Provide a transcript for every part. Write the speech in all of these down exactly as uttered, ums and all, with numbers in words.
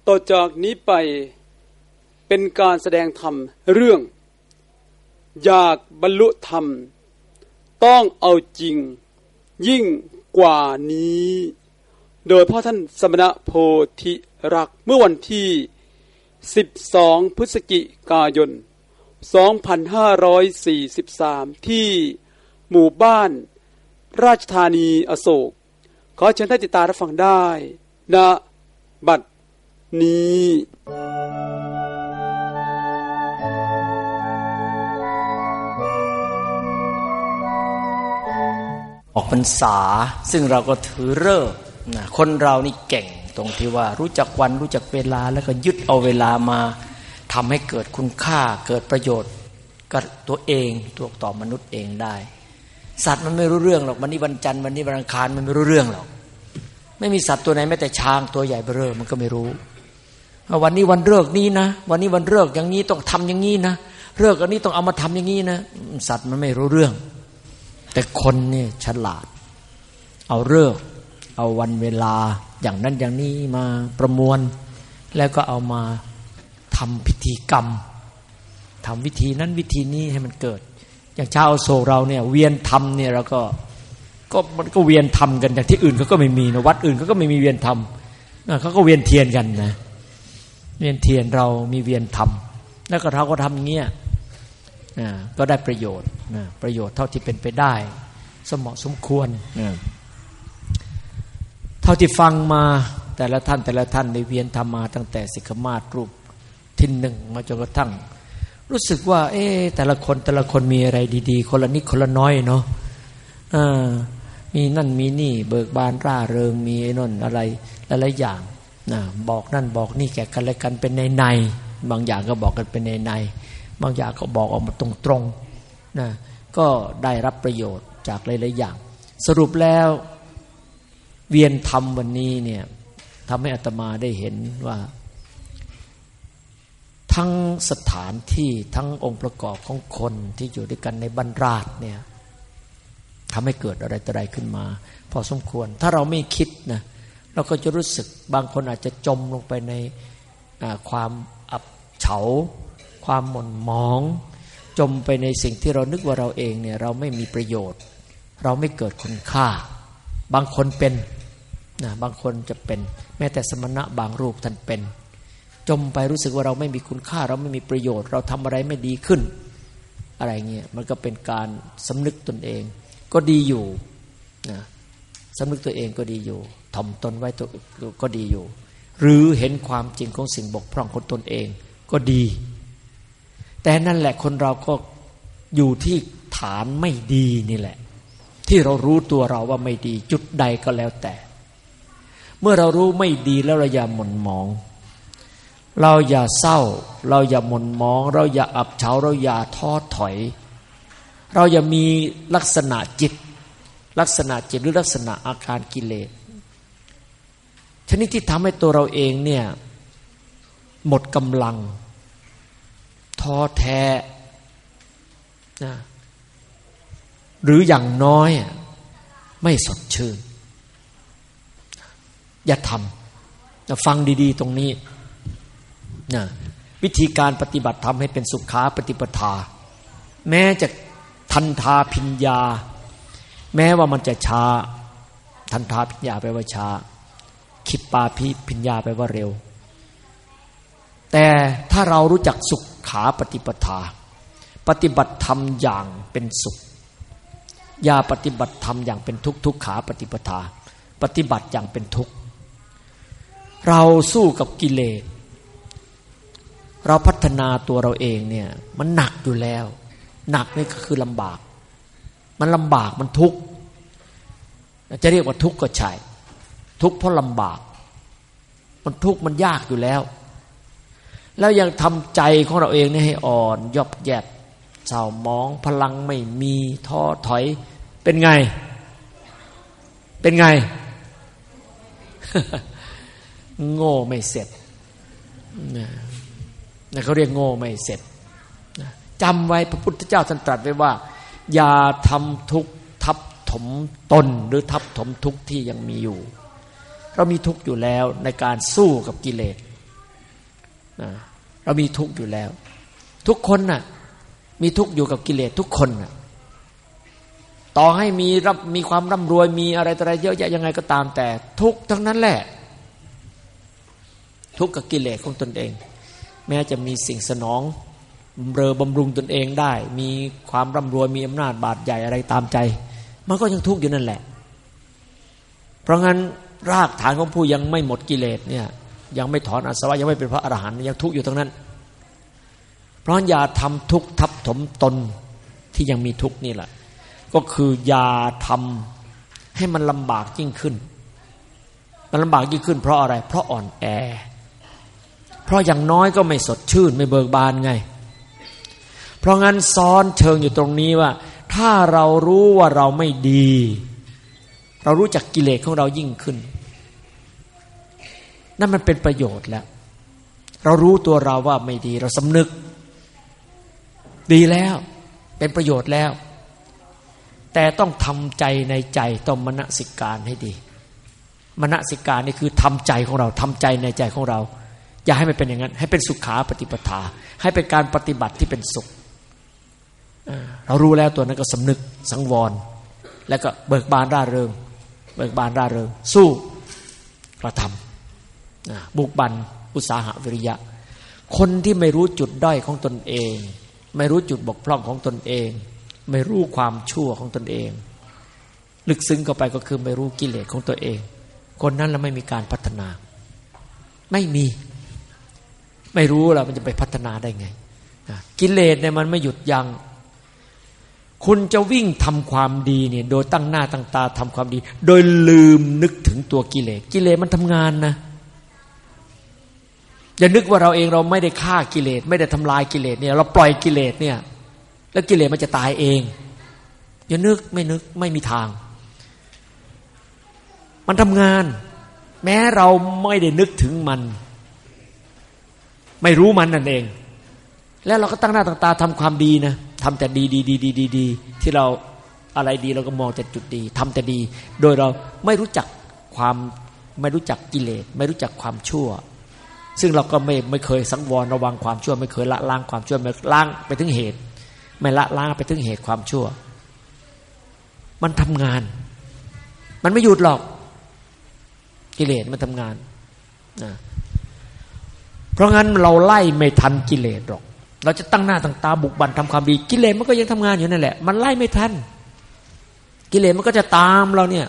ต่อจากนี้ไปเป็นการแสดงธรรมเรื่องอยากบรรลุธรรมต้องเอาจริงยิ่งกว่านี้โดยพ่อท่านสมณโพธิรักษ์เมื่อวันที่สิบสองพฤศจิกายนสองพันห้าร้อยสี่สิบสามที่หมู่บ้านราชธานีอโศกขอเชิญท่านติดตามรับฟังได้ณบัดนี้ออกพรรษาซึ่งเราก็ถือฤกษ์นะคนเรานี่เก่งตรงที่ว่ารู้จักวันรู้จักเวลาแล้วก็ยึดเอาเวลามาทำให้เกิดคุณค่าเกิดประโยชน์กับตัวเองตัวต่อมนุษย์เองได้สัตว์มันไม่รู้เรื่องหรอกวันนี้วันจันทร์วันนี้วันอังคารมันไม่รู้เรื่องหรอกไม่มีสัตว์ตัวไหนแม้แต่ช้างตัวใหญ่เบ้อเร่อมันก็ไม่รู้วันนี้วันฤกษ์นี้นะวันนี้วันฤกษ์อย่างนี้ต้องทำอย่างนี้นะฤกษ์อันนี้ต้องเอามาทำอย่างนี้นะสัตว์มันไม่รู้เรื่องแต่คนนี่ฉลาดเอาฤกษ์เอาวันเวลาอย่างนั้นอย่างนี้มาประมวลแล้วก็เอามาทำพิธีกรรมทำวิธีนั้นวิธีนี้ให้มันเกิดอย่างชาวอโศกเราเนี่ยเวียนธรรมเนี่ยเราก็ก็มันก็เวียนธรรมกันอย่างที่อื่นเขาก็ไม่มีนะวัดอื่นเขาก็ไม่มีเวียนธรรมเขาก็เวียนเทียนกันนะเวียนเทียนเรามีเวียนธรรมแล้วก็เราก็ทำอย่างเงี้ยก็ได้ประโยชน์ประโยชน์เท่าที่เป็นไปได้สมเหมาะสมควรเท่าที่ฟังมาแต่ละท่านแต่ละท่านในเวียนธรรมมาตั้งแต่สิกขมาศรูปที่หนึ่งมาจนกระทั่งรู้สึกว่าเอ๊ะแต่ละคนแต่ละคนมีอะไรดีๆคนละนิดคนละน้อยเนาะอ่ามีนั่นมีนี่เบิกบานร่าเริงมีไอ้นั่นอะไรหลายๆอย่างนะบอกนั่นบอกนี่แก่กันและกันเป็นในในบางอย่างก็บอกกันเป็นในในบางอย่างก็บอกออกมาตรงๆนะก็ได้รับประโยชน์จากหลายๆอย่างสรุปแล้วเวียนธรรมวันนี้เนี่ยทำให้อาตมาได้เห็นว่าทั้งสถานที่ทั้งองค์ประกอบของคนที่อยู่ด้วยกันในบรรดาศเนี่ยทำให้เกิดอะไรต่ออะไรขึ้นมาพอสมควรถ้าเราไม่คิดนะเราก็จะรู้สึกบางคนอาจจะจมลงไปในความอับเฉาความหม่นหมองจมไปในสิ่งที่เรานึกว่าเราเองเนี่ยเราไม่มีประโยชน์เราไม่เกิดคุณค่าบางคนเป็นนะบางคนจะเป็นแม้แต่สมณะบางรูปท่านเป็นจมไปรู้สึกว่าเราไม่มีคุณค่าเราไม่มีประโยชน์เราทำอะไรไม่ดีขึ้นอะไรเงี้ยมันก็เป็นการสำนึกตนเองก็ดีอยู่นะสำนึกตัวเองก็ดีอยู่ถ่อมตนไว้ตัวก็ดีอยู่หรือเห็นความจริงของสิ่งบกพร่องของตนเองก็ดีแต่นั่นแหละคนเราก็อยู่ที่ฐานไม่ดีนี่แหละที่เรารู้ตัวเราว่าไม่ดีจุดใดก็แล้วแต่เมื่อเรารู้ไม่ดีแล้วเราอย่าหม่นหมองเราอย่าเศร้าเราอย่าหม่นหมองเราอย่าอับเฉาเราอย่าท้อถอยเราอย่ามีลักษณะจิตลักษณะจิตหรือลักษณะอาการกิเลสชนิดที่ทำให้ตัวเราเองเนี่ยหมดกำลังท้อแท้นะหรืออย่างน้อยไม่สดชื่นอย่าทำนะฟังดีๆตรงนี้นะวิธีการปฏิบัติธรรมให้เป็นสุขาปฏิปทาแม้จะทันทาพิญญาแม้ว่ามันจะช้าทันทาพิญญาแปลว่าช้าคิปปาพิพิญญาแปลว่าเร็วแต่ถ้าเรารู้จักสุขาปฏิปทาปฏิบัติธรรมอย่างเป็นสุขอย่าปฏิบัติธรรมอย่างเป็นทุกข์ทุกขาปฏิปทาปฏิบัติอย่างเป็นทุกข์เราสู้กับกิเลสเราพัฒนาตัวเราเองเนี่ยมันหนักอยู่แล้วหนักนี่ก็คือลำบากมันลำบากมันทุกข์จะเรียกว่าทุกข์ก็ใช่ทุกข์เพราะลำบากมันทุกข์มันยากอยู่แล้วแล้วยังทำใจของเราเองนี่ให้อ่อนยอบแยบเศร้าหมองพลังไม่มีท้อถอยเป็นไงเป็นไง โง่ไม่เสร็จนะเขาเรียกโง่ไม่เสร็จจำไว้พระพุทธเจ้าท่านตรัสไว้ว่าอย่าทำทุกข์ทับถมตนหรือทับถมทุกข์ที่ยังมีอยู่เรามีทุกข์อยู่แล้วในการสู้กับกิเลสเรามีทุกข์อยู่แล้วทุกคนน่ะมีทุกข์อยู่กับกิเลสทุกคนน่ะต่อให้มีรับมีความร่ำรวยมีอะไรต่ออะไรเยอะแยะยังไงก็ตามแต่ทุกข์ทั้งนั้นแหละทุกข์กับกิเลสของตนเองแม้จะมีสิ่งสนองเรอบำรุงตนเองได้มีความร่ำรวยมีอำนาจบาดใหญ่อะไรตามใจมันก็ยังทุกข์อยู่นั่นแหละเพราะงั้นรากฐานของผู้ยังไม่หมดกิเลสเนี่ยยังไม่ถอนอาสวะยังไม่เป็นพระอรหันต์ยังทุกข์อยู่ตรงนั้นเพราะอย่าทำทุกข์ทับถมตนที่ยังมีทุกข์นี่แหละก็คืออย่าทำให้มันลำบากยิ่งขึ้นมันลำบากยิ่งขึ้นเพราะอะไรเพราะอ่อนแอเพราะอย่างน้อยก็ไม่สดชื่นไม่เบิกบานไงเพราะงั้นซ้อนเชิงอยู่ตรงนี้ว่าถ้าเรารู้ว่าเราไม่ดีเรารู้จักกิเลสของเรายิ่งขึ้นนั่นมันเป็นประโยชน์แล้วเรารู้ตัวเราว่าไม่ดีเราสำนึกดีแล้วเป็นประโยชน์แล้วแต่ต้องทำใจในใจต้องมนสิการให้ดีมนสิการนี่คือทำใจของเราทำใจในใจของเราอย่าให้มันเป็นอย่างนั้นให้เป็นสุขาปฏิปทาให้เป็นการปฏิบัติที่เป็นสุขเรารู้แล้วตัวนั้นก็สำนึกสังวรแล้วก็เบิกบานร่าเริงเบิกบานร่าเริงสู้กระทำบุกบันอุตสาหะวิริยะคนที่ไม่รู้จุดด้อยของตนเองไม่รู้จุดบกพร่องของตนเองไม่รู้ความชั่วของตนเองลึกซึ้งเข้าไปก็คือไม่รู้กิเลสของตัวเองคนนั้นแล้วไม่มีการพัฒนาไม่มีไม่รู้แล้วมันจะไปพัฒนาได้ไงกิเลสเนี่ยมันไม่หยุดยั้งคุณจะวิ่งทำความดีเนี่ยโดยตั้งหน้าตั้งตาทำความดีโดยลืมนึกถึงตัวกิเลสกิเลสมันทำงานนะอย่านึกว่าเราเองเราไม่ได้ฆ่ากิเลสไม่ได้ทำลายกิเลสเนี่ยเราปล่อยกิเลสเนี่ยแล้วกิเลสมันจะตายเองอย่านึกไม่นึกไม่มีทางมันทำงานแม้เราไม่ได้นึกถึงมันไม่รู้มันนั่นเองแล้วเราก็ตั้งหน้าตั้งตาทำความดีนะทำแต่ดีดีดีดีดีดีที่เราอะไรดีเราก็มองแต่จุดดีทำแต่ดีโดยเราไม่รู้จักความไม่รู้จักกิเลสไม่รู้จักความชั่วซึ่งเราก็ไม่ไม่เคยสังวรระวังความชั่วไม่เคยละล้างความชั่วไม่ล้างไปถึงเหตุไม่ละล้างไปถึงเหตุความชั่วมันทำงานมันไม่หยุดหรอกกิเลสมันทำงานนะเพราะงั้นเราไล่ไม่ทันกิเลสหรอกเราจะตั้งหน้าตั้งตาบุกบั่นทำความดีกิเลสมันก็ยังทำงานอยู่นั่นแหละมันไล่ไม่ทันกิเลสมันก็จะตามเราเนี่ย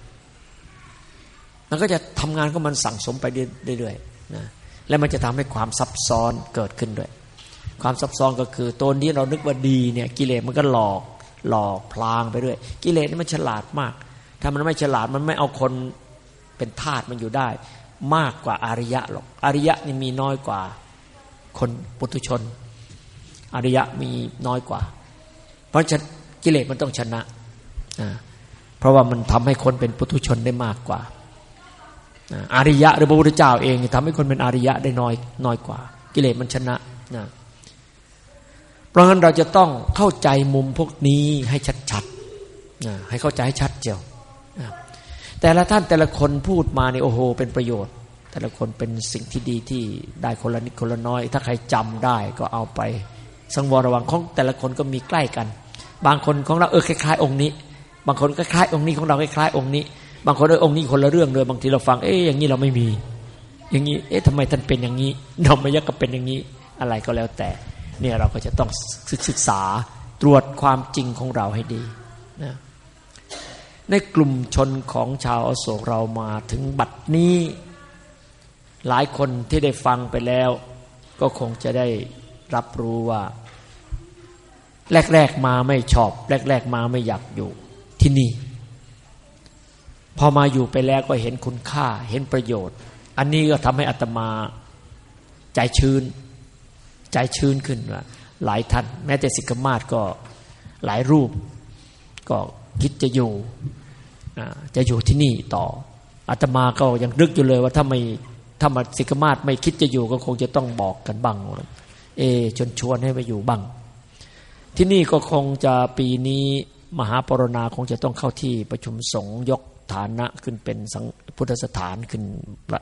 มันก็จะทำงานของมันสั่งสมไปเรื่อยๆนะและมันจะทำให้ความซับซ้อนเกิดขึ้นด้วยความซับซ้อนก็คือตัวนี้เรานึกว่าดีเนี่ยกิเลสมันก็หลอกหลอกพลางไปเรื่อยกิเลสนี่มันฉลาดมากถ้ามันไม่ฉลาดมันไม่เอาคนเป็นทาสมันอยู่ได้มากกว่าอริยะหรอกอริยะนี่มีน้อยกว่าคนปุถุชนอริยะมีน้อยกว่าเพราะฉะนั้นกิเลสมันต้องชนะเพราะว่ามันทำให้คนเป็นปุถุชนได้มากกว่าอริยะหรือพระพุทธเจ้าเองทำให้คนเป็นอริยะได้น้อยน้อยกว่ากิเลสมันชนะนะเพราะงั้นเราจะต้องเข้าใจมุมพวกนี้ให้ชัดๆนะให้เข้าใจให้ชัดเจียวนะแต่ละท่านแต่ละคนพูดมานี่โอ้โหเป็นประโยชน์แต่ละคนเป็นสิ่งที่ดีที่ได้คนละนิดคนละน้อยถ้าใครจำได้ก็เอาไปสังวรระวังของแต่ละคนก็มีใกล้กันบางคนของเราเออคล้ายๆองค์นี้บางคนคล้ายๆองค์นี้ของเราคล้ายๆองค์นี้บางคนเออองค์นี้คนละเรื่องเลยบางทีเราฟังเอ๊ะอย่างนี้เราไม่มีอย่างนี้เอ๊ะทำไมท่านเป็นอย่างนี้เราไม่ยักก็เป็นอย่างนี้อะไรก็แล้วแต่เนี่ยเราก็จะต้องศึกษาตรวจความจริงของเราให้ดีนะในกลุ่มชนของชาวอโศกเรามาถึงบัดนี้หลายคนที่ได้ฟังไปแล้วก็คงจะได้รับรู้ว่าแรกๆมาไม่ชอบแรกๆมาไม่อยากอยู่ที่นี่พอมาอยู่ไปแล้วก็เห็นคุณค่าเห็นประโยชน์อันนี้ก็ทำให้อาตมาใจชื้นใจชื้นขึ้นว่าหลายท่านแม้แต่ศิกขามาศก็หลายรูปก็คิดจะอยู่จะอยู่ที่นี่ต่ออาตมาก็ยังนึกอยู่เลยว่าถ้าไม่ถ้ามาศิกขามาศไม่คิดจะอยู่ก็คงจะต้องบอกกันบ้างเอชวนชวนให้ไปอยู่บ้างที่นี่ก็คงจะปีนี้มหาปรณาคงจะต้องเข้าที่ประชุมสงฆ์ยกฐานะขึ้นเป็นพุทธสถานขึ้น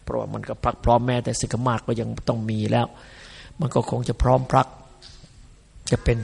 เพราะว่ามันก็พรักพร้อมแม้แต่สิกขามาศก็ยังต้องมีแล้วมันก็คงจะพร้อมพรักจะเป็น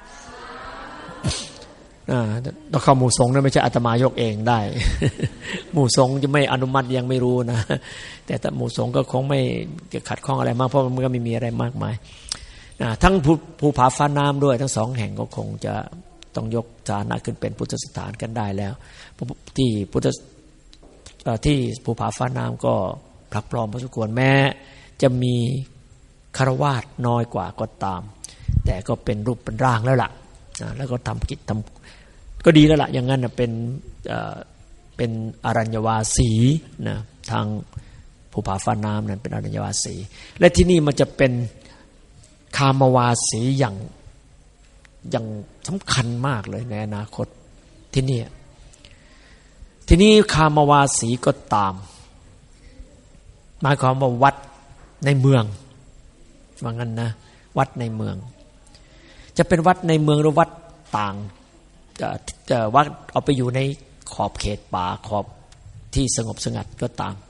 ต้องเข้าหมู่สงฆ์นะไม่ใช่อาตมายกเองได้ หมู่สงฆ์จะไม่อนุมัติยังไม่รู้นะแต่หมู่สงฆ์ก็คงไม่จะขัดข้องอะไรมากเพราะมันก็ไม่มีอะไรมากมายทั้งภูผาฟ้าน้ำด้วยทั้งสองแห่งก็คงจะต้องยกฐานะขึ้นเป็นพุทธสถานกันได้แล้วที่พุทธที่ภูผาฟ้าน้ำก็พลักพร้อมพอสมควรแม้จะมีคฤหัสถ์น้อยกว่าก็ตามแต่ก็เป็นรูปเป็นร่างแล้วล่ะแล้วก็ทำกิจทำก็ดีแล้วล่ะอย่างนั้นนะเป็นเป็นอรัญญวาสีนะทางภูผาฟ้าน้ำนั้นเป็นอรัญญวาสีและที่นี่มันจะเป็นคามวาสีอย่างอย่างสำคัญมากเลยในอนาคตที่นี่ที่นี่คามวาสีก็ตามหมายความว่าวัดในเมืองว่างั้นนะวัดในเมืองจะเป็นวัดในเมืองหรือวัดต่างจะจะวัดเอาไปอยู่ในขอบเขตป่าขอบที่สงบสงัดก็ตาม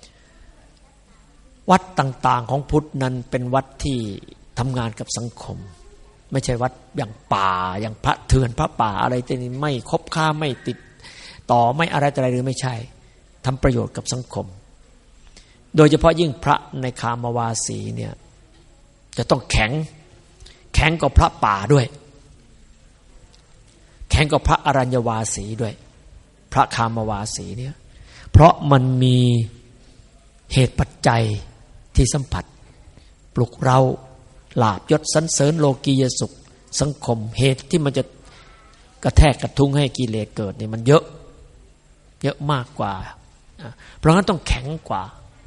วัดต่างๆของพุทธนั้นเป็นวัดที่ทำงานกับสังคมไม่ใช่วัดอย่างป่าอย่างพระเถื่อนพระป่าอะไรที่นี่ไม่คบค้าไม่ติดต่อไม่อะไรอะไรหรือไม่ใช่ทำประโยชน์กับสังคมโดยเฉพาะยิ่งพระในคามวาสีเนี่ยจะต้องแข็งแข็งกว่าพระป่าด้วยแข็งกว่าพระอรัญญวาสีด้วยพระคามวาสีเนี่ยเพราะมันมีเหตุปัจจัยที่สัมผัสปลุกเราลาภยศสรรเสริญโลกียสุขสังคมเหตุที่มันจะกระแทกกระทุ้งให้กิเลสเกิดนี่มันเยอะเยอะมากกว่าเพราะงั้นต้องแข็งกว่า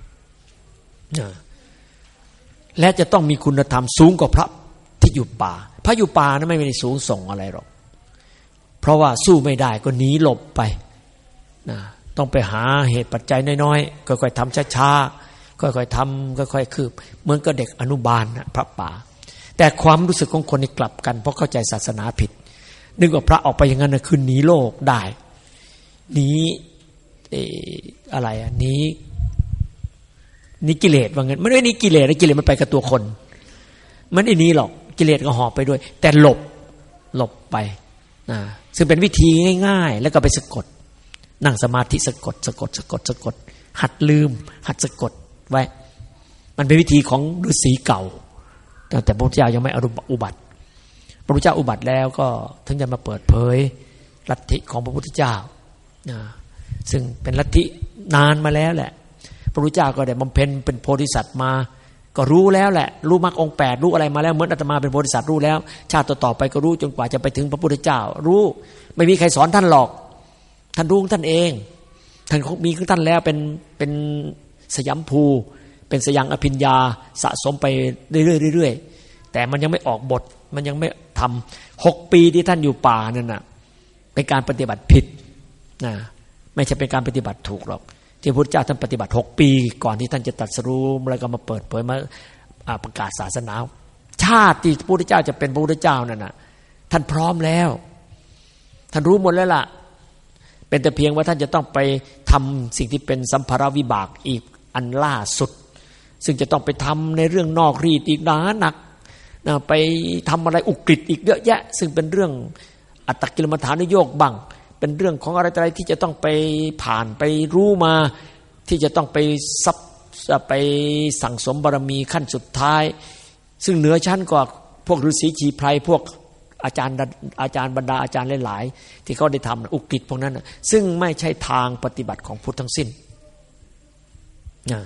และจะต้องมีคุณธรรมสูงกว่าพระที่อยู่ป่าพระอยู่ป่านั้นไม่ได้สูงส่งอะไรหรอกเพราะว่าสู้ไม่ได้ก็หนีหลบไปนะต้องไปหาเหตุปัจจัยน้อยๆค่อยๆทำช้าๆค่อยๆทำค่อยๆคืบเหมือนกับเด็กอนุบาลนะพระป่าแต่ความรู้สึกของคนนี่กลับกันเพราะเข้าใจศาสนาผิดนึกว่าพระออกไปอย่างนั้นนะคือหนีโลกได้หนีเอ่ออะไรอ่ะหนีหนีกิเลสว่างั้นไม่ได้หนีกิเลสนะกิเลสมันไปกับตัวคนมันไม่หนีหรอกกิเลสก็หอบไปด้วยแต่หลบหลบไปนะซึ่งเป็นวิธีง่ายๆแล้วก็ไปสะกดนั่งสมาธิสะกดสะกดสะกดสะกดหัดลืมหัดสะกดไว้มันเป็นวิธีของฤาษีเก่าแต่พระพุทธเจ้ายังไม่อุบัติพระพุทธเจ้าอุบัติแล้วก็ถึงจะมาเปิดเผยลัทธิของพระพุทธเจ้านะซึ่งเป็นลัทธินานมาแล้วแหละพระพุทธเจ้าก็ได้บำเพ็ญเป็นโพธิสัตว์มาก็รู้แล้วแหละรู้มรรคองค์แปดรู้อะไรมาแล้วเหมือนอาตมาเป็นโพธิสัตว์รู้แล้วชาติต่อๆไปก็รู้จนกว่าจะไปถึงพระพุทธเจ้ารู้ไม่มีใครสอนท่านหรอกท่านรู้ของท่านเองท่านมีของท่านแล้วเป็นเป็นสยัมภูเป็นสยังอภิญญาสะสมไปเรื่อยๆเรื่อยๆแต่มันยังไม่ออกบทมันยังไม่ทำหกปีที่ท่านอยู่ป่านั่นน่ะเป็นการปฏิบัติผิดนะไม่ใช่เป็นการปฏิบัติถูกหรอกที่พระพุทธเจ้าท่านปฏิบัติหกปีก่อนที่ท่านจะตรัสรู้แล้วก็มาเปิดเผยมาประกาศศาสนาชาติที่พระพุทธเจ้าจะเป็นพระพุทธเจ้านั่นน่ะท่านพร้อมแล้วท่านรู้หมดแล้วล่ะเป็นแต่เพียงว่าท่านจะต้องไปทำสิ่งที่เป็นสัมภาระวิบากอีกอันล่าสุดซึ่งจะต้องไปทำในเรื่องนอกรีดอีกหนาหนักนะไปทำอะไรอุกฤษอีกเยอะแยะซึ่งเป็นเรื่องอัตตกิลมัฏฐานุโยคบ้างเป็นเรื่องของอะไรอะไรที่จะต้องไปผ่านไปรู้มาที่จะต้องไปซับไปสั่งสมบารมีขั้นสุดท้ายซึ่งเหนือชั้นกว่าพวกฤาษีชีไพรพวกอาจารย์อาจารย์บรรดาอาจารย์หลายๆที่เขาได้ทำอุกฤษพวกนั้นซึ่งไม่ใช่ทางปฏิบัติของพุทธทั้งสิ้นนะ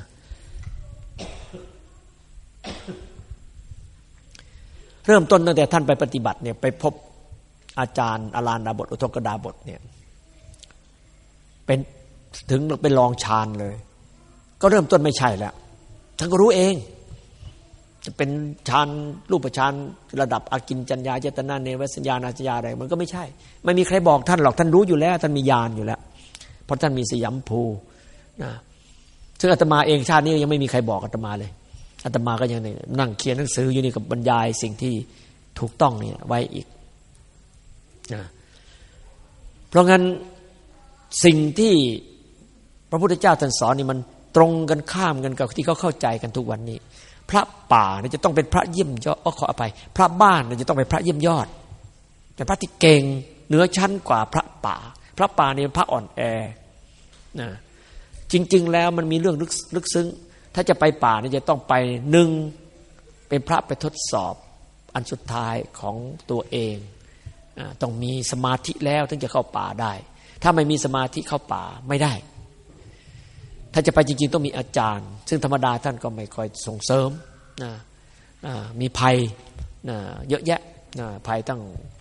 เริ่มต้นตั้งแต่ท่านไปปฏิบัติเนี่ยไปพบอาจารย์อลานดาบทอุทกดาบทเนี่ยเป็นถึงเป็นรองฌานเลยก็เริ่มต้นไม่ใช่แล้วท่านก็รู้เองจะเป็นฌานรูปฌานระดับอากิญจัญญาเจตนาเนวสัญญานาสัญญาอะไรมันก็ไม่ใช่ไม่มีใครบอกท่านหรอกท่านรู้อยู่แล้วท่านมีญาณอยู่แล้วเพราะท่านมีสยัมภูนะซึ่งอาตมาเองชาตินี้ยังไม่มีใครบอกอาตมาเลยอาตมาก็ยังนั่งเขียนหนังสืออยู่นี่กับบรรยายสิ่งที่ถูกต้องนี่ไว้อีกนะเพราะงั้นสิ่งที่พระพุทธเจ้าท่านสอนนี่มันตรงกันข้ามกันกับที่เขาเข้าใจกันทุกวันนี้พระป่าเนี่ยจะต้องเป็นพระเยี่ยมยอดขออภัยพระบ้านเนี่ยจะต้องเป็นพระเยี่ยมยอดเป็นพระที่เก่งเหนือชั้นกว่าพระป่าพระป่านี่เป็นพระอ่อนแอนะจริงๆแล้วมันมีเรื่องลึกลึกซึ้งถ้าจะไปป่าเนี่ยจะต้องไปหนึ่งเป็นพระไปทดสอบอันสุดท้ายของตัวเองต้องมีสมาธิแล้วถึงจะเข้าป่าได้ถ้าไม่มีสมาธิเข้าป่าไม่ได้ถ้าจะไปจริงๆต้องมีอาจารย์ซึ่งธรรมดาท่านก็ไม่ค่อยส่งเสริมนะมีภัยนะเยอะแยะนะภัยตั้ง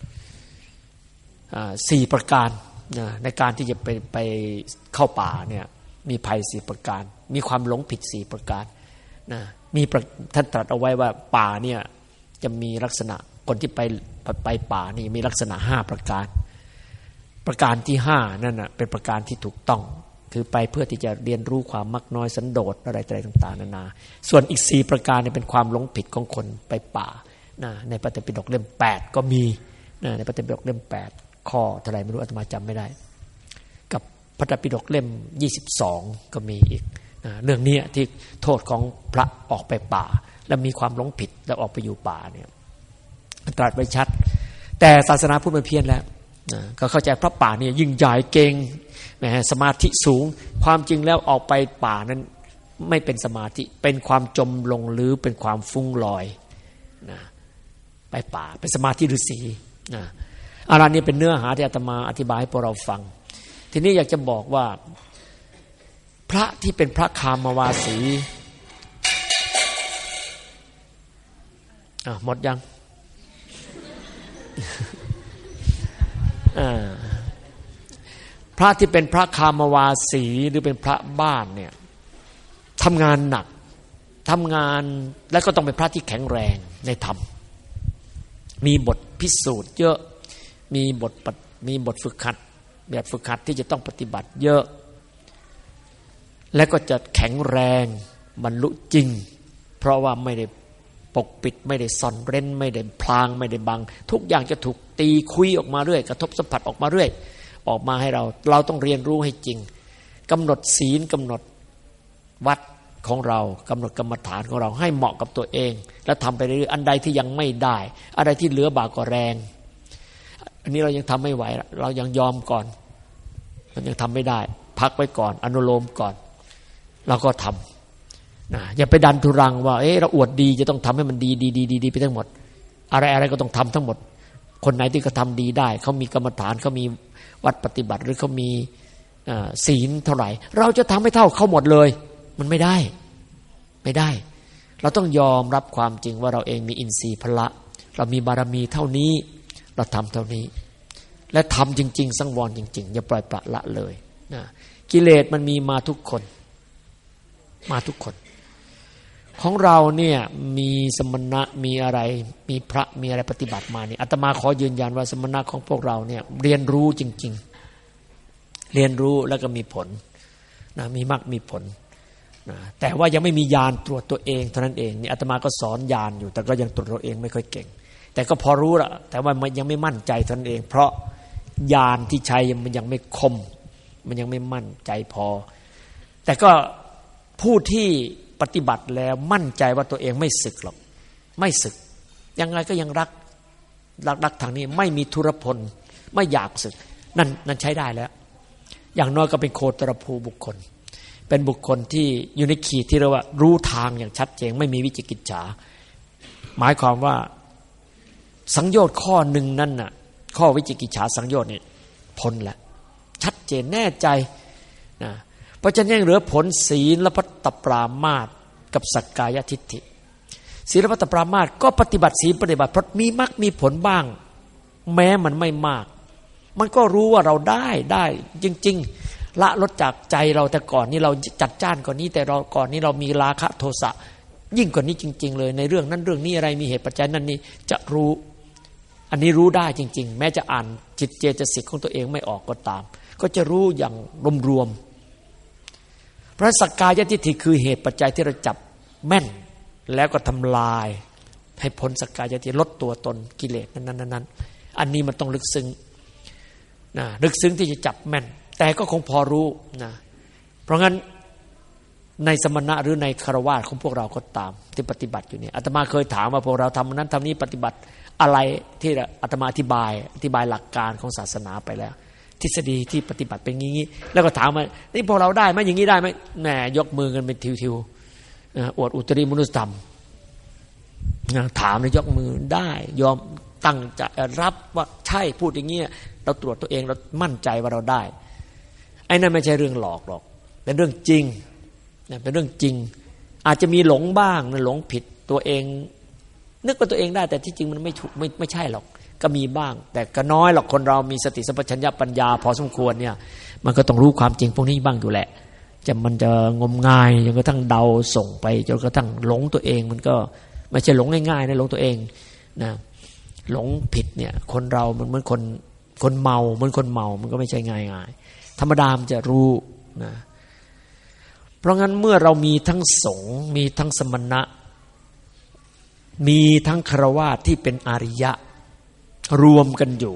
สี่ประการนะในการที่จะไปไปเข้าป่าเนี่ยมีภัยสี่ประการมีความหลงผิดสี่ประการนะมีท่านตรัสเอาไว้ว่าป่าเนี่ยจะมีลักษณะคนที่ไปไปป่านี่มีลักษณะห้าประการประการที่ห้านั่นน่ะเป็นประการที่ถูกต้องคือไปเพื่อที่จะเรียนรู้ความมักน้อยสันโดษอะไรต่างๆนานาส่วนอีกสี่ประการเนี่ยเป็นความหลงผิดของคนไปป่านะในพระไตรปิฎกเล่มแปดก็มีนะในพระไตรปิฎกเล่มแปดข้อเท่าไหร่ไม่รู้อาตมาจำไม่ได้กับพระไตรปิฎกเล่มยี่สิบสองก็มีอีกนะเรื่องนี้ที่โทษของพระออกไปป่าแล้วมีความหลงผิดแล้วออกไปอยู่ป่าเนี่ยตรัสไว้ชัดแต่ศาสนาพุทธมันเพี้ยนแล้วนะก็เข้าใจพระป่าเนี่ยยิ่งใหญ่เก่งแหมสมาธิสูงความจริงแล้วออกไปป่านั้นไม่เป็นสมาธิเป็นความจมลงหรือเป็นความฟุ้งลอยนะไปป่าเป็นสมาธิฤาษีนะอะไรนี้เป็นเนื้อหาที่อาตมาอธิบายให้พวกเราฟังทีนี้อยากจะบอกว่าพระที่เป็นพระคามวาสีอ่ะหมดยังพระที่เป็นพระคามวาสีหรือเป็นพระบ้านเนี่ยทำงานหนักทำงานแล้วก็ต้องเป็นพระที่แข็งแรงในธรรมมีบทพิสูจน์เยอะมีบทมีบทฝึกหัดแบบฝึกหัดที่จะต้องปฏิบัติเยอะและก็จะแข็งแรงบรรลุจริงเพราะว่าไม่ได้ปกปิดไม่ได้ซ่อนเร้นไม่ได้พลางไม่ได้บังทุกอย่างจะถูกตีคุยออกมาเรื่อยกระทบสัมผัสออกมาเรื่อยออกมาให้เราเราต้องเรียนรู้ให้จริงกำหนดศีลกำหนดวัดของเรากำหนดกรรมฐานของเราให้เหมาะกับตัวเองแล้วทำไปเรื่อยๆอันใดที่ยังไม่ได้อะไรที่เหลือบากกว่าแรงอันนี้เรายังทำไม่ไหวเรายังยอมก่อนมันยังทำไม่ได้พักไว้ก่อนอนุโลมก่อนเราก็ทำนะอย่าไปดันทุรังว่าเอ๊ะเราอวดดีจะต้องทำให้มันดีดีดีดีไปทั้งหมดอะไรอะไรก็ต้องทำทั้งหมดคนไหนที่เขาทำดีได้เขามีกรรมฐานเขามีวัดปฏิบัติหรือเขามีศีลเท่าไหร่เราจะทำให้เท่าเขาหมดเลยมันไม่ได้ไม่ได้เราต้องยอมรับความจริงว่าเราเองมีอินทรีย์พละเรามีบารมีเท่านี้เราทำเท่านี้และทำจริงๆสังวรจริงๆอย่าปล่อยปละละเลยนะกิเลสมันมีมาทุกคนมาทุกคนของเราเนี่ยมีสมณะมีอะไรมีพระมีอะไรปฏิบัติมานี่อาตมาขอยืนยันว่าสมณะของพวกเราเนี่ยเรียนรู้จริงๆเรียนรู้แล้วก็มีผลนะมีมรรคมีผลนะแต่ว่ายังไม่มีญาณตรวจตัวเองเท่านั้นเองนี่อาตมาก็สอนญาณอยู่แต่ก็ยังตรวจตัวเองไม่ค่อยเก่งแต่ก็พอรู้ละแต่ว่ามันยังไม่มั่นใจเท่านั้นเองเพราะญาณที่ใช้มันยังไม่คมมันยังไม่มั่นใจพอแต่ก็ผู้ที่ปฏิบัติแล้วมั่นใจว่าตัวเองไม่สึกหรอกไม่สึกยังไงก็ยังรักรักรักทางนี้ไม่มีทุรพลไม่อยากสึกนั่นนั่นใช้ได้แล้วอย่างน้อยก็เป็นโคตรภูบุคคลเป็นบุคคลที่อยู่ในขีดที่เรียกว่ารู้ทางอย่างชัดเจนไม่มีวิจิกิจฉาหมายความว่าสังโยชน์ข้อหนึ่งนั่นน่ะข้อวิจิกิจฉาสังโยชน์นี่พ้นแล้วชัดเจนแน่ใจนะเพราะฉะนั้นยังเหลือผลศีลและพัตตปรามาสกับสักกายทิฏฐิศีลและพัตตปรามาสก็ปฏิบัติศีลปฏิบัติเพราะมีมรรคมีผลบ้างแม้มันไม่มากมันก็รู้ว่าเราได้ได้จริงๆละลดจากใจเราแต่ก่อนนี้เราจัดจ้านกว่านี้แต่เราก่อนนี้เรามีราคะโทสะยิ่งกว่านี้จริงๆเลยในเรื่องนั้นเรื่องนี้อะไรมีเหตุปัจจัยนั้นนี่จะรู้อันนี้รู้ได้จริงๆแม้จะอ่านจิตเจตสิกของตัวเองไม่ออกก็ตามก็จะรู้อย่างรวมๆเพราะสักกายทิฏฐิคือเหตุปัจจัยที่เราจับแม่นแล้วก็ทำลายให้พ้นสักกายทิฏฐิลดตัวตนกิเลสนั้นๆๆอันนี้มันต้องลึกซึ้งนะลึกซึ้งที่จะจับแม่นแต่ก็คงพอรู้นะเพราะงั้นในสมณะหรือในคฤหัสถ์ของพวกเราก็ตามที่ปฏิบัติอยู่เนี่ยอาตมาเคยถามว่าพวกเราทำนั้นทำนี้ปฏิบัติอะไรที่อาตมาอธิบายอธิบายหลักการของศาสนาไปแล้วทฤษฎีที่ปฏิบัติเป็นงี้ๆแล้วก็ถามว่านี่พวกเราได้ไหมอย่างนี้ได้ไหมแหมยกมือกันเป็นทิวๆอวดอุตริมนุสธรรมถามแล้วยกมือได้ยอมตั้งใจรับว่าใช่พูดอย่างเงี้ยเราตรวจตัวเองเรามั่นใจว่าเราได้ไอ้นั่นไม่ใช่เรื่องหลอกหรอกเป็นเรื่องจริงเป็นเรื่องจริงอาจจะมีหลงบ้างนะหลงผิดตัวเองนึกว่าตัวเองได้แต่ที่จริงมันไม่ถูกไม่ไม่ใช่หรอกก็มีบ้างแต่ก็น้อยหรอกคนเรามีสติสัมปชัญญะปัญญาพอสมควรเนี่ยมันก็ต้องรู้ความจริงพวกนี้บ้างอยู่แหละจะมันจะงมงายจนกระทั่งเดาส่งไปจนกระทั่งหลงตัวเองมันก็ไม่ใช่หลงง่ายๆนะหลงตัวเองนะหลงผิดเนี่ยคนเรามันเหมือนคนคนเมาเหมือนคนเมามันก็ไม่ใช่ง่ายๆธรรมดามันจะรู้นะเพราะงั้นเมื่อเรามีทั้งสงฆ์มีทั้งสมณะมีทั้งฆราวาสที่เป็นอริยะรวมกันอยู่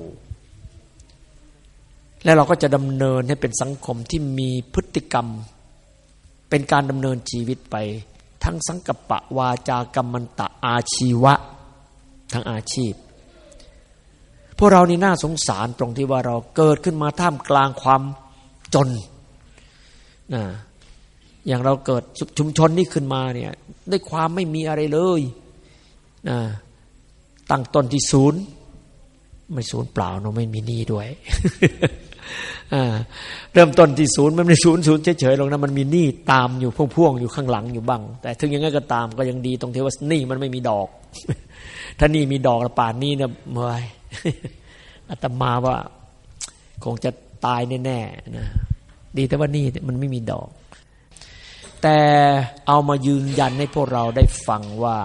และเราก็จะดำเนินให้เป็นสังคมที่มีพฤติกรรมเป็นการดำเนินชีวิตไปทั้งสังกัปปะวาจากัมมันตะอาชีวะทั้งอาชีพพวกเรานี่น่าสงสารตรงที่ว่าเราเกิดขึ้นมาท่ามกลางความจนนะอย่างเราเกิดชุมชนนี้ขึ้นมาเนี่ยด้วยความไม่มีอะไรเลยนะตั้งต้นที่ศูนย์ไม่ศูนย์เปล่าเนาะไม่มีหนี้ด้วย เริ่มต้นที่ศูนย์มันไม่ศูนย์ศูนย์เฉยๆหรอกนะมันมีหนี้ตามอยู่พ่วงๆอยู่ข้างหลังอยู่บ้างแต่ถึงอย่างนั้นก็ตามก็ยังดีตรงที่ว่าหนี้มันไม่มีดอก ถ้าหนี้มีดอกละป่านนี้เนี่ยเมื่อย อาตมาว่าคงจะตายแน่ๆนะดีแต่ว่าหนี้มันไม่มีดอกแต่เอามายืนยันให้พวกเราได้ฟังว่า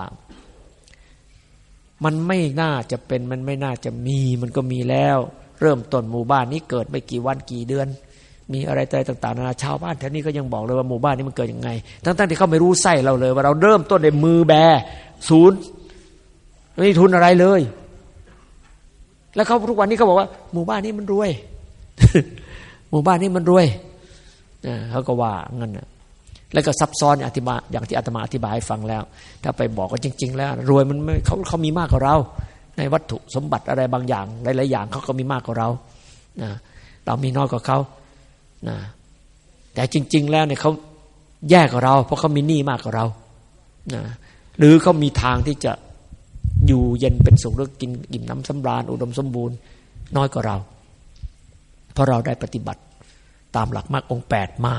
มันไม่น่าจะเป็นมันไม่น่าจะมีมันก็มีแล้วเริ่มต้นหมู่บ้านนี้เกิดไม่กี่วันกี่เดือนมีอะไรต่างๆนานาชาวบ้านแถวนี้ก็ยังบอกเลยว่าหมู่บ้านนี้มันเกิดยังไงทั้งๆที่เขาไม่รู้ไส้เราเลยว่าเราเริ่มต้นในมือแบศูนย์ไม่มีทุนอะไรเลยแล้วเขาทุกวันนี้เขาบอกว่าหมู่บ้านนี้มันรวย หมู่บ้านนี้มันรวยนะเขาก็ว่างั้นนะแล้วก็ซับซ้อนอธิบายอย่างที่อาตมาอธิบายให้ฟังแล้วถ้าไปบอกว่าจริงๆแล้วรวยมันไม่เขาเขามีมากกว่าเราในวัตถุสมบัติอะไรบางอย่างหลายๆอย่างเขาก็มีมากกว่าเรานะเรามีน้อยกว่าเขานะแต่จริงๆแล้วเนี่ยเขาแย่กว่าเราเพราะเขามีหนี้มากกว่าเรานะหรือเขามีทางที่จะอยู่เย็นเป็นสุขหรือกินอิ่มน้ำสำราญอุดมสมบูรณ์น้อยกว่าเราเพราะเราได้ปฏิบัติตามหลักมรรคองค์แปดมา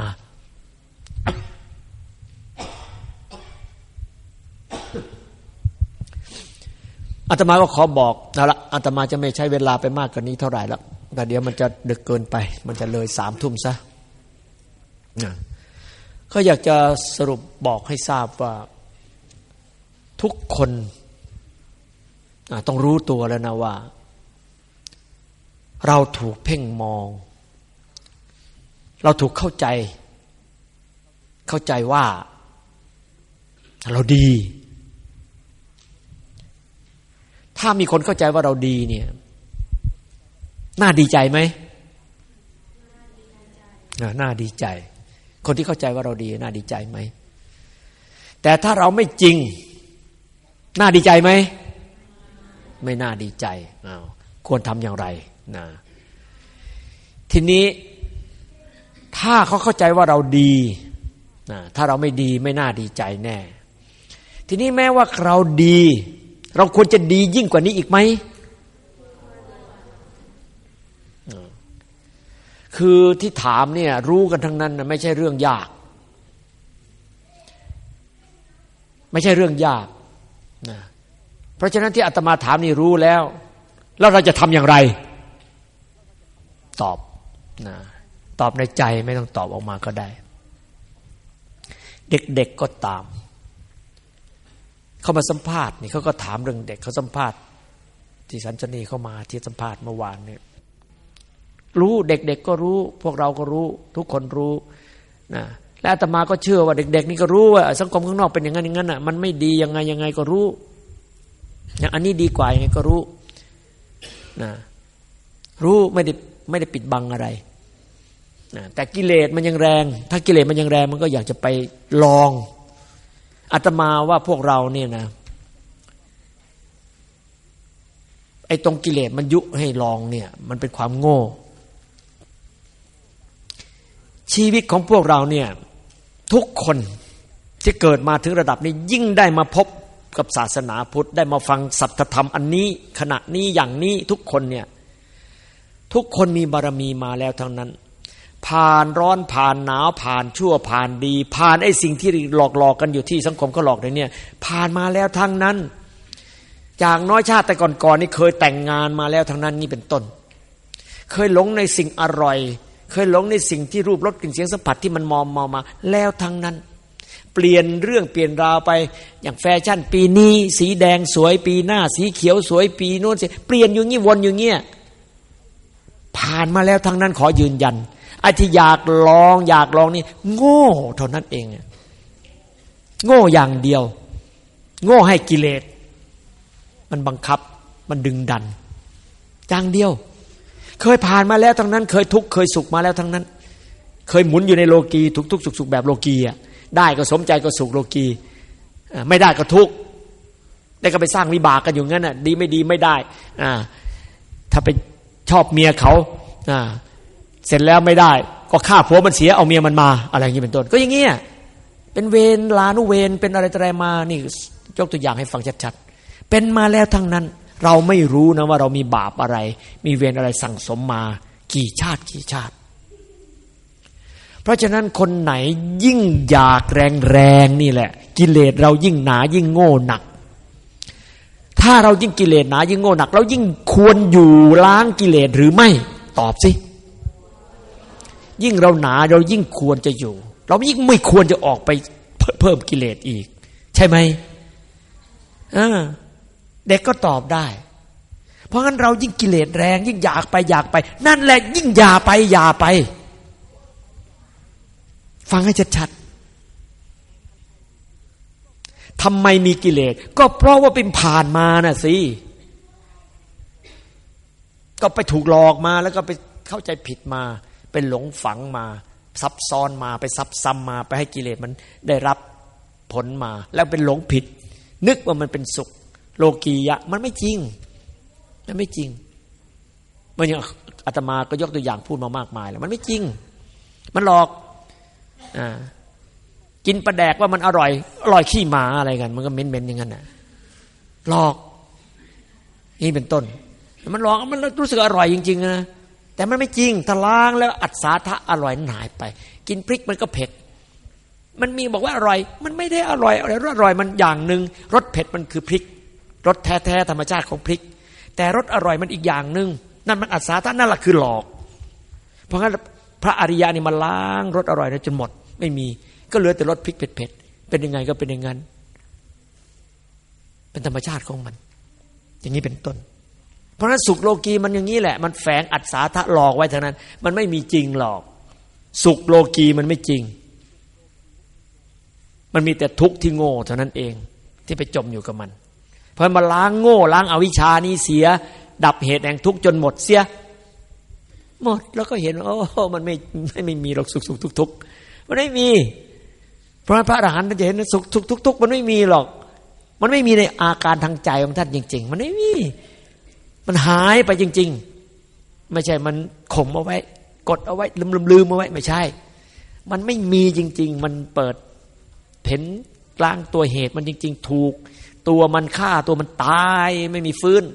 อาตมาก็ขอบอกเอาละอาตมาจะไม่ใช้เวลาไปมากกว่านี้เท่าไหร่แล้วแต่เดี๋ยวมันจะดึกเกินไปมันจะเลยสามทุ่มซะก็อยากจะสรุปบอกให้ทราบว่าทุกคนต้องรู้ตัวแล้วนะว่าเราถูกเพ่งมองเราถูกเข้าใจเข้าใจว่าเราดีถ้ามีคนเข้าใจว่าเราดีเนี่ยน่าดีใจไหมน่าดีใจคนที่เข้าใจว่าเราดีน่าดีใจไหมแต่ถ้าเราไม่จริงน่าดีใจไหมไม่น่าดีใจอ้าวควรทำอย่างไรนะทีนี้ถ้าเขาเข้าใจว่าเราดีนะถ้าเราไม่ดีไม่น่าดีใจแน่ทีนี้แม้ว่าเราดีเราควรจะดียิ่งกว่านี้อีกไหมคือที่ถามเนี่ยรู้กันทั้งนั้นนะไม่ใช่เรื่องยากไม่ใช่เรื่องยากนะเพราะฉะนั้นที่อาตมาถามนี่รู้แล้วแล้วเราจะทำอย่างไรตอบนะตอบในใจไม่ต้องตอบออกมาก็ได้เด็กๆก็ตามเขามาสัมภาษณ์นี่เขาก็ถามเรื่องเด็กเขาสัมภาษณ์ที่สัญชนีเข้ามาที่สัมภาษณ์เมื่อวานเนี่ยรู้เด็กๆก็รู้พวกเราก็รู้ทุกคนรู้นะและอาตมาก็เชื่อว่าเด็กๆนี่ก็รู้ว่าสังคมข้างนอกเป็นอย่างนั้นอย่างนั้นน่ะมันไม่ดียังไงยังไงก็รู้อย่างอันนี้ดีกว่ายังไงก็รู้นะรู้ไม่ได้ไม่ได้ปิดบังอะไรแต่กิเลสมันยังแรงถ้ากิเลสมันยังแรงมันก็อยากจะไปลองอาตมาว่าพวกเราเนี่ยนะไอ้ตรงกิเลสมันยุให้ลองเนี่ยมันเป็นความโง่ชีวิตของพวกเราเนี่ยทุกคนที่เกิดมาถึงระดับนี้ยิ่งได้มาพบกับศาสนาพุทธได้มาฟังสัจธรรมอันนี้ขณะนี้อย่างนี้ทุกคนเนี่ยทุกคนมีบารมีมาแล้วทั้งนั้นผ่านร้อนผ่านหนาวผ่านชั่วผ่านดีผ่านไอ้สิ่งที่หลอกหลอกกันอยู่ที่สังคมเขาหลอกในเนี่ยผ่านมาแล้วทั้งนั้นอย่างน้อยชาติแต่ก่อนๆนี่เคยแต่งงานมาแล้วทั้งนั้นนี่เป็นต้นเคยหลงในสิ่งอร่อยเคยหลงในสิ่งที่รูปรสกลิ่นเสียงสัมผัสที่มันมอมเมามาแล้วทั้งนั้นเปลี่ยนเรื่องเปลี่ยนราวไปอย่างแฟชั่นปีนี้สีแดงสวยปีหน้าสีเขียวสวยปีโน้นสิเปลี่ยนอยู่งี้วนอยู่เงี้ยผ่านมาแล้วทั้งนั้นขอยืนยันไอ้ที่อยากลองอยากลองนี่โง่เท่านั้นเองโง่อย่างเดียวโง่ให้กิเลสมันบังคับมันดึงดันอย่างเดียวเคยผ่านมาแล้วทั้งนั้นเคยทุกข์เคยสุขมาแล้วทั้งนั้นเคยหมุนอยู่ในโลกีทุกทุกสุขสุขแบบโลกีอ่ะได้ก็สมใจก็สุขโลกีไม่ได้ก็ทุกข์ได้ก็ไปสร้างวิบากกันอยู่งั้นน่ะดีไม่ดีไม่ได้อ่าถ้าไปชอบเมียเขาอ่าเสร็จแล้วไม่ได้ก็ฆ่าผัวมันเสียเอาเมียมันมาอะไรอย่างนี้เป็นต้นก็อย่างเงี้ยเป็นเวรลานุเวรเป็นอะไรอะไรมานี่ยกตัวอย่างให้ฟังชัดๆเป็นมาแล้วทั้งนั้นเราไม่รู้นะว่าเรามีบาปอะไรมีเวรอะไรสั่งสมมากี่ชาติกี่ชาติเพราะฉะนั้นคนไหนยิ่งอยากแรงๆนี่แหละกิเลสเรายิ่งหนายิ่งโง่หนักถ้าเรายิ่งกิเลสหนายิ่งโง่หนักเรายิ่งควรอยู่ล้างกิเลสหรือไม่ตอบสิยิ่งเราหนาเรายิ่งควรจะอยู่เรายิ่งไม่ควรจะออกไปเพิ่มกิเลสอีกใช่ไหมอ่าเด็กก็ตอบได้เพราะงั้นเรายิ่งกิเลสแรงยิ่งอยากไปอยากไปนั่นแหละยิ่งอย่าไปอย่าไปฟังให้ชัดๆทำไมมีกิเลสก็เพราะว่าเป็นผ่านมาน่ะสิก็ไปถูกหลอกมาแล้วก็ไปเข้าใจผิดมาเป็นหลงฝังมาซับซ้อนมาไปซับซ้ำมาไปให้กิเลสมันได้รับผลมาแล้วเป็นหลงผิดนึกว่ามันเป็นสุขโลกียะมันไม่จริงมันไม่จริงมันอย่างอาตมาก็ยกตัวอย่างพูดมามากมายแล้วมันไม่จริงมันหลอกอ่ากินปลาแดกว่ามันอร่อยอร่อยขี้หมาอะไรกันมันก็เม้นๆอย่างนั้นน่ะหลอกนี่เป็นต้นมันหลอกมันรู้สึกอร่อยจริงๆนะแต่มันไม่จริงถ้าล้างแล้วอัศทะอร่อยหายไปกินพริกมันก็เผ็ดมันมีบอกว่าอร่อยมันไม่ได้อร่อยอะไรรสอร่อยมันอย่างนึงรสเผ็ดมันคือพริกรสแท้ๆธรรมชาติของพริกแต่รสอร่อยมันอีกอย่างนึงนั่นมันอัศทะนั่นแหละคือหลอกเพราะงั้นพระอริยะนี่มาล้างรสอร่อยนั้นจนหมดไม่มีก็เหลือแต่รสพริกเผ็ดๆเป็นยังไงก็เป็นอย่างนั้นเป็นธรรมชาติของมันอย่างนี้เป็นต้นเพราะฉะนั้นสุขโลกีมันอย่างนี้แหละมันแฝงอัศทะหลอกไว้เท่านั้นมันไม่มีจริงหรอกสุขโลกีมันไม่จริงมันมีแต่ทุกข์ที่โง่เท่านั้นเองที่ไปจมอยู่กับมันเพราะมาล้างโง่ล้างอวิชชานี้เสียดับเหตุแห่งทุกข์จนหมดเสียหมดแล้วก็เห็นโอ้มันไม่ไม่ไม่มีหรอกสุขสุขทุกทุกมันไม่มีเพราะพระอรหันต์ท่านจะเห็นสุขทุกทุกทุกมันไม่มีหรอกมันไม่มีในอาการทางใจของท่านจริงๆมันไม่มีมันหายไปจริงๆไม่ใช่มันข่มเอาไว้กดเอาไว้ลืมลืมลืมเอาไว้ไม่ใช่มันไม่มีจริงๆมันเปิดเห็นกลางตัวเหตุมันจริงๆถูกตัวมันฆ่าตัวมันตายไม่มีฟื้น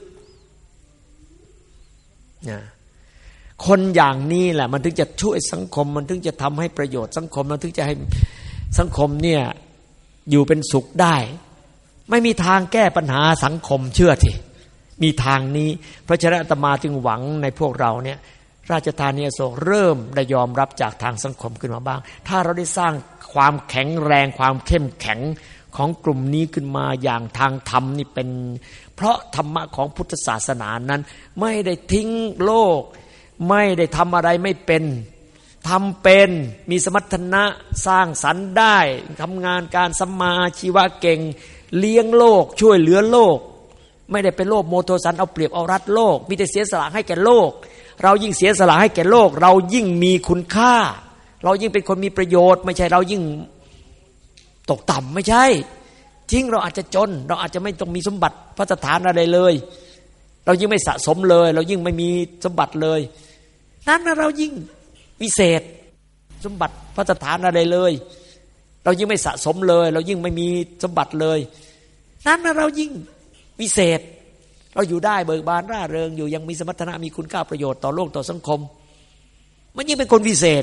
นะคนอย่างนี้แหละมันถึงจะช่วยสังคมมันถึงจะทำให้ประโยชน์สังคมมันถึงจะให้สังคมเนี่ยอยู่เป็นสุขได้ไม่มีทางแก้ปัญหาสังคมเชื่อสิมีทางนี้เพราะฉะนั้นอาตมาจึงหวังในพวกเราเนี่ยราชธานีอโศกเริ่มได้ยอมรับจากทางสังคมขึ้นมาบ้างถ้าเราได้สร้างความแข็งแรงความเข้มแข็งของกลุ่มนี้ขึ้นมาอย่างทางธรรมนี่เป็นเพราะธรรมะของพุทธศาสนานั้นไม่ได้ทิ้งโลกไม่ได้ทำอะไรไม่เป็นทำเป็นมีสมรรถนะสร้างสรรค์ได้ทำงานการสัมมาอาชีวะเก่งเลี้ยงโลกช่วยเหลือโลกไม่ได้เป็นโลภโมโทสันเอาเปรียบเอารัดโลกมีแต่เสียสละให้แก่โลกเรายิ่งเสียสละให้แก่โลกเรายิ่งมีคุณค่าเรายิ่งเป็นคนมีประโยชน์ไม่ใช่เรายิ่งตกต่ำไม่ใช่จริงเราอาจจะจนเราอาจจะไม่ต้องมีสมบัติพระสถานอะไรเลยเรายิ่งไม่สะสมเลยเรายิ่งไม่มีสมบัติเลยนั้นเรายิ่งวิเศษสมบัติพระสถานอะไรเลยเรายิ่งไม่สะสมเลยเรายิ่งไม่มีสมบัติเลยนั้นเรายิ่งวิเศษเราอยู่ได้เบิกบานร่าเริงอยู่ยังมีสมรรถนะมีคุณค่าประโยชน์ต่อโลกต่อสังคมมันยิ่งเป็นคนวิเศษ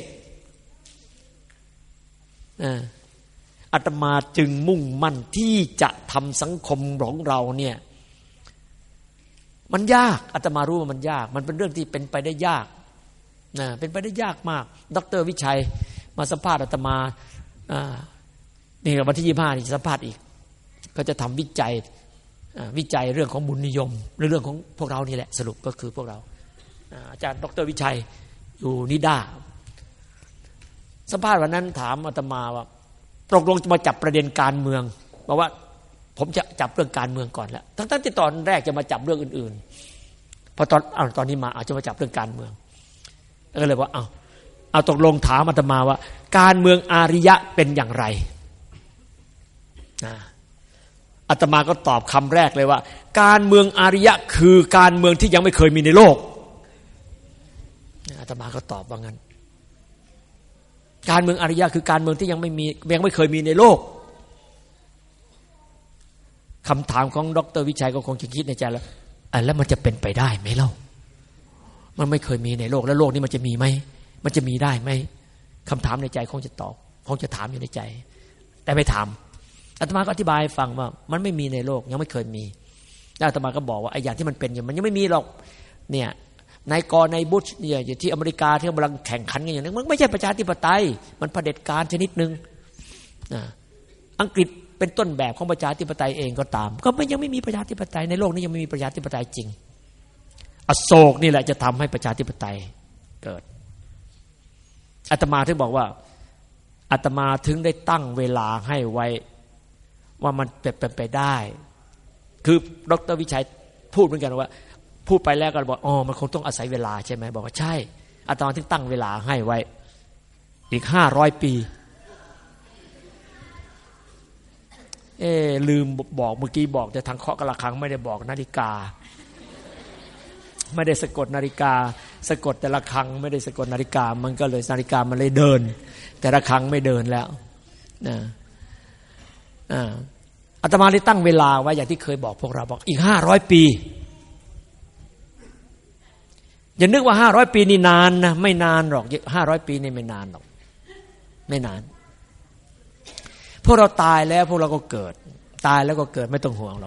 อาตมาจึงมุ่งมั่นที่จะทำสังคมของเราเนี่ยมันยากอาตมารู้ว่ามันยากมันเป็นเรื่องที่เป็นไปได้ยากนะเป็นไปได้ยากมากดร.วิชัยมาสัมภาษณ์อาตมานี่วันที่ยี่สิบห้านี่สัมภาษณ์อีกก็จะทำวิจัยวิจัยเรื่องของบุญนิยมหรือเรื่องของพวกเรานี่แหละสรุปก็คือพวกเราอาจารย์ดร.วิชัยอยู่นิด้าสัมภาษณ์วันนั้นถามอาตมาว่าตกลงจะมาจับประเด็นการเมืองบอกว่าผมจะจับเรื่องการเมืองก่อนแล้วทั้งๆที่ตอนแรกจะมาจับเรื่องอื่นๆพอตอนเอาตอนนี้มาอาจจะมาจับเรื่องการเมืองแล้วก็เลยว่าเอาเอาตกลงถามอาตมาว่าการเมืองอาริยะเป็นอย่างไรอาตมาก็ตอบคำแรกเลยว่าการเมืองอาริยะคือการเมืองที่ยังไม่เคยมีในโลกอาตมาก็ตอบว่างั้นการเมืองอาริยะคือการเมืองที่ยังไม่มียังไม่เคยมีในโลกคำถามของดร.วิชัยก็คงจะคิดในใจแล้วอ่ะแล้วมันจะเป็นไปได้ไหมเล่ามันไม่เคยมีในโลกแล้วโลกนี้มันจะมีไหมมันจะมีได้ไหมคำถามในใจคงจะตอบคงจะถามอยู่ในใจแต่ไม่ถามอาตมาก็อธิบายให้ฟังว่ามันไม่มีในโลกยังไม่เคยมีแล้วอาตมาก็บอกว่าไอ้อย่างที่มันเป็นอยู่มันยังไม่มีหรอกเนี่ยนายกนายบุชเนี่ยอยู่ที่อเมริกาที่กำลังแข่งขันกันอย่างนั้นมันไม่ใช่ประชาธิปไตยมันเผด็จการชนิดนึงอังกฤษเป็นต้นแบบของประชาธิปไตยเองก็ตามก็ไม่ยังไม่มีประชาธิปไตยในโลกนี้ยังไม่มีประชาธิปไตยจริงอโศกนี่แหละจะทำให้ประชาธิปไตยเกิดอาตมาถึงบอกว่าอาตมาถึงได้ตั้งเวลาให้ไว้ว่ามันเป็นไปได้คือดร.วิชัยพูดเหมือนกันว่าพูดไปแล้วก็บอกอ๋อมันคงต้องอาศัยเวลาใช่ไหมบอกว่าใช่อาตมาถึงตั้งเวลาให้ไว้อีกห้าร้อยปีเอ๊ลืมบอกเมื่อกี้บอกแต่ทางเคาะกระฆังไม่ได้บอกนาฬิกาไม่ได้สะกดนาฬิกาสะกดแต่ละครั้งไม่ได้สะกดนาฬิกามันก็เลยนาฬิกามันเลยเดินแต่ละครั้งไม่เดินแล้วนะอ่าอาตมาได้ตั้งเวลาไว้อย่างที่เคยบอกพวกเราบอกอีกห้าร้อยปีอย่านึกว่าห้าร้อยปีนี่นานนะไม่นานหรอกห้าร้อยปีนี่ไม่นานหรอกไม่นานพวกเราตายแล้วพวกเราก็เกิดตายแล้วก็เกิดไม่ต้องห่วงหรอก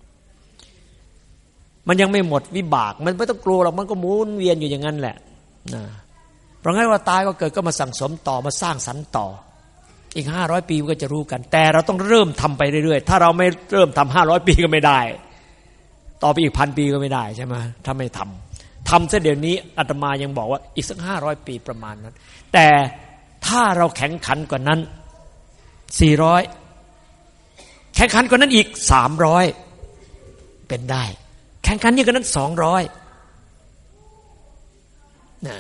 มันยังไม่หมดวิบากมันไม่ต้องกลัวหรอกมันก็หมุนเวียนอยู่อย่างนั้นแหละนะเพราะงั้นว่าตายก็เกิดก็มาสั่งสมต่อมาสร้างสรรค์ต่ออีกห้าร้อยปีก็จะรู้กันแต่เราต้องเริ่มทำไปเรื่อยๆถ้าเราไม่เริ่มทำห้าร้อยปีก็ไม่ได้ต่อไปอีกพันปีก็ไม่ได้ใช่ไหมถ้าไม่ทำทำซะเดี๋ยวนี้อาตมายังบอกว่าอีกสักห้าร้อยปีประมาณนั้นแต่ถ้าเราแข็งขันกว่านั้นสี่ร้อยแข่งขันกว่านั้นอีกสามร้อยเป็นได้แข่งขันยิ่งกว่านั้นสองร้อยนะ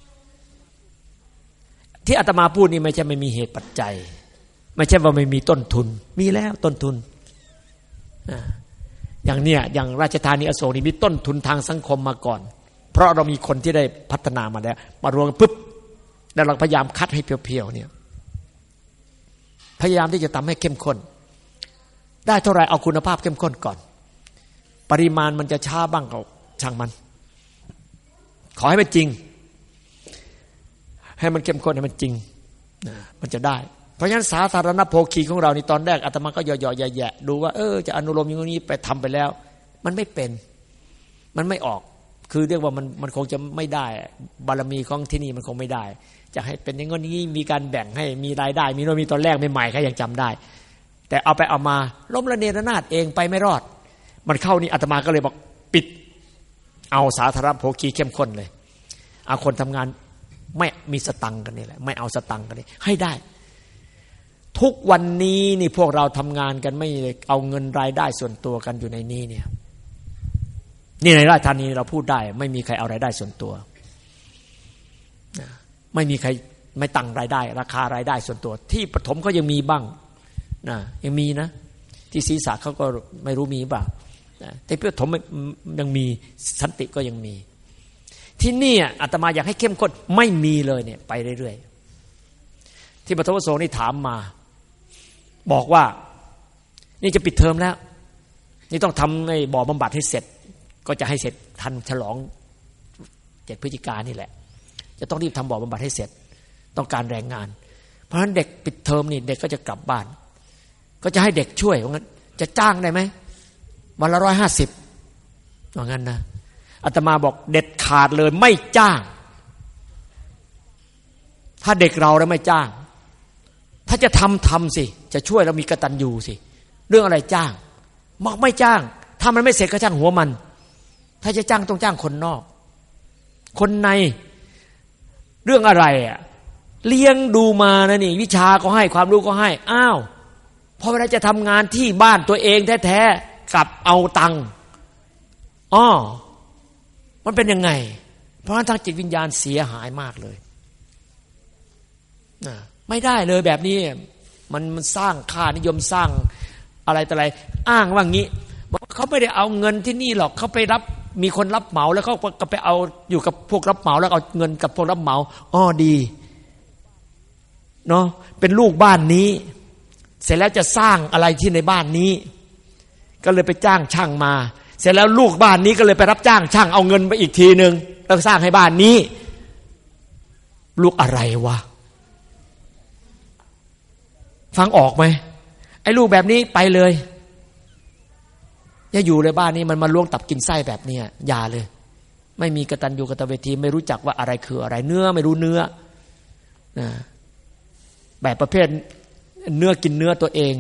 ที่อาตมาพูดนี่ไม่ใช่ไม่มีเหตุปัจจัยไม่ใช่ว่าไม่มีต้นทุนมีแล้วต้นทุนอย่างเนี้ยอย่างราชธานีอโศกนี่มีต้นทุนทางสังคมมาก่อนเพราะเรามีคนที่ได้พัฒนามาแล้วมารวมกันปุ๊บแล้วเราพยายามคัดให้เพียวๆเนี่ยพยายามที่จะทำให้เข้มข้นได้เท่าไหร่เอาคุณภาพเข้มข้นก่อนปริมาณมันจะช้าบ้างก็ช่างมันขอให้มันจริงให้มันเข้มข้นให้มันจริงนะมันจะได้เพราะฉะนั้นสาธารณโภคีของเรานี่ตอนแรกอาตมาก็ย่อๆแย่ๆดูว่าเออจะอนุโลมอย่างนี้ไปทำไปแล้วมันไม่เป็นมันไม่ออกคือเรียกว่ามันมันคงจะไม่ได้บารมีของที่นี่มันคงไม่ได้จะให้เป็นอย่างนี้มีการแบ่งให้มีรายได้มีโน่นมีตอนแรกใหม่ๆใครยังจำได้แต่เอาไปเอามาล้มระเนระนาดเองไปไม่รอดมันเข้านี่อาตมาก็เลยบอกปิดเอาสาธารณโภคีเข้มข้นเลยเอาคนทำงานไม่มีสตังค์กันนี่แหละไม่เอาสตังค์กันนี่ให้ได้ทุกวันนี้นี่พวกเราทำงานกันไม่เอาเงินรายได้ส่วนตัวกันอยู่ในนี้เนี่ยนี่ในราชธานีเราพูดได้ไม่มีใครเอารายได้ส่วนตัวไม่มีใครไม่ตั้งรายได้ราคารายได้ส่วนตัวที่ปฐมเขายังมีบ้างนะยังมีนะที่ศีรษะเขาก็ไม่รู้มีบ้างแต่ปฐมยังมีสันติก็ยังมีที่นี่อาตมาอยากให้เข้มข้นไม่มีเลยเนี่ยไปเรื่อยๆที่ปฐมประสงค์นี่ถามมาบอกว่านี่จะปิดเทอมแล้วนี่ต้องทำในบ่อบำบัดให้เสร็จก็จะให้เสร็จทันฉลองเจ็ดพฤศจิกายนนี่แหละจะต้องรีบทำบ่อบำบัดให้เสร็จต้องการแรงงานเพราะฉะนั้นเด็กปิดเทอมนี่เด็กก็จะกลับบ้านก็จะให้เด็กช่วยว่างั้นจะจ้างได้ไหมวันละร้อยห้าสิบว่างั้นนะอาตมาบอกเด็ดขาดเลยไม่จ้างถ้าเด็กเราแล้วไม่จ้างถ้าจะทำทำสิจะช่วยเรามีกตัญญูสิเรื่องอะไรจ้างบอกไม่จ้างถ้ามันไม่เสร็จก็จ้างหัวมันถ้าจะจ้างต้องจ้างคนนอกคนในเรื่องอะไรอ่ะเลี้ยงดูมานะนี่วิชาก็ให้ความรู้ก็ให้อ้าวพอเวลาจะทำงานที่บ้านตัวเองแท้ๆกลับเอาตังค์อ้อมันเป็นยังไงเพราะฉะนั้นทางจิตวิญญาณเสียหายมากเลยนะไม่ได้เลยแบบนี้มันมันสร้างค่านิยมสร้างอะไรต่ออะไรอ้างว่างี้เขาไม่ได้เอาเงินที่นี่หรอกเขาไปรับมีคนรับเหมาแล้วเขาก็ไปเอาอยู่กับพวกรับเหมาแล้วเอาเงินกับพวกรับเหมาอ้อดีเนาะเป็นลูกบ้านนี้เสร็จแล้วจะสร้างอะไรที่ในบ้านนี้ก็เลยไปจ้างช่างมาเสร็จแล้วลูกบ้านนี้ก็เลยไปรับจ้างช่างเอาเงินไปอีกทีนึงแล้วสร้างให้บ้านนี้ลูกอะไรวะฟังออกไหมไอ้ลูกแบบนี้ไปเลยอย่าอยู่ในบ้านนี้มันมาล้วงตับกินไส้แบบนี้อย่าเลยไม่มีกตัญญูกตเวทีไม่รู้จักว่าอะไรคืออะไรเนื้อไม่รู้เนื้อนะแบบประเภทเนื้อกินเนื้อตัวเอง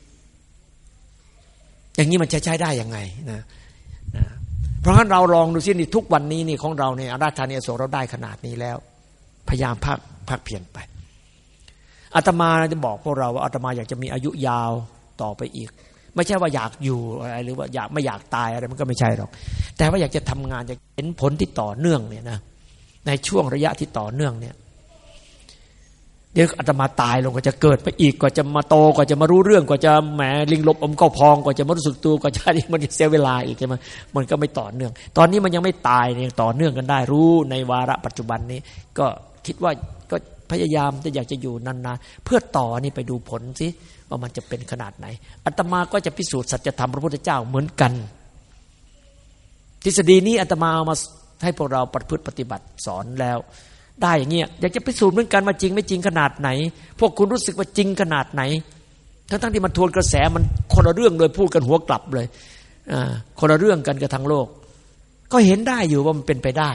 อย่างนี้มันจะใช้ได้ยังไงนะนะเพราะฉะนั้นเราลองดูสินี่ทุกวันนี้นี่ของเราเนี่ยราชธานีอโศกเราได้ขนาดนี้แล้วพยายามภาคภาคเพียรไปอาตมาจะบอกพวกเราว่าอาตมาอยากจะมีอายุยาวต่อไปอีกไม่ใช่ว่าอยากอยู่อะไรหรือว่าอยากไม่อยากตายอะไรมันก็ไม่ใช่หรอกแต่ว่าอยากจะทำงานอยากเห็นผลที่ต่อเนื่องเนี่ยนะในช่วงระยะที่ต่อเนื่องเนี่ยเดี๋ยวอาตมาตายลงก็จะเกิดไปอีกกว่าจะมาโตกว่าจะมารู้เรื่องกว่าจะแหมลิงลบอมเข้าพองกว่าจะมารู้สึกตัวกว่าจะมันเสียเวลาอีกใช่ไหมมันก็ไม่ต่อเนื่องตอนนี้มันยังไม่ตายยังต่อเนื่องกันได้รู้ในวาระปัจจุบันนี้ก็คิดว่าก็พยายามจะอยากจะอยู่นานๆเพื่อต่อนี่ไปดูผลสิว่ามันจะเป็นขนาดไหนอาตมาก็จะพิสูจน์สัจธรรมพระพุทธเจ้าเหมือนกันทฤษฎีนี้อาตมาเอามาให้พวกเราประพฤติปฏิบัติสอนแล้วได้อย่างเงี้ยอยากจะพิสูจน์เหมือนกันว่าจริงไม่จริงขนาดไหนพวกคุณรู้สึกว่าจริงขนาดไหนทั้งๆที่มันทวนกระแสมันคนละเรื่องเลยพูดกันหัวกลับเลยอ่าคนละเรื่องกันกับทางโลกก็เห็นได้อยู่ว่ามันเป็นไปได้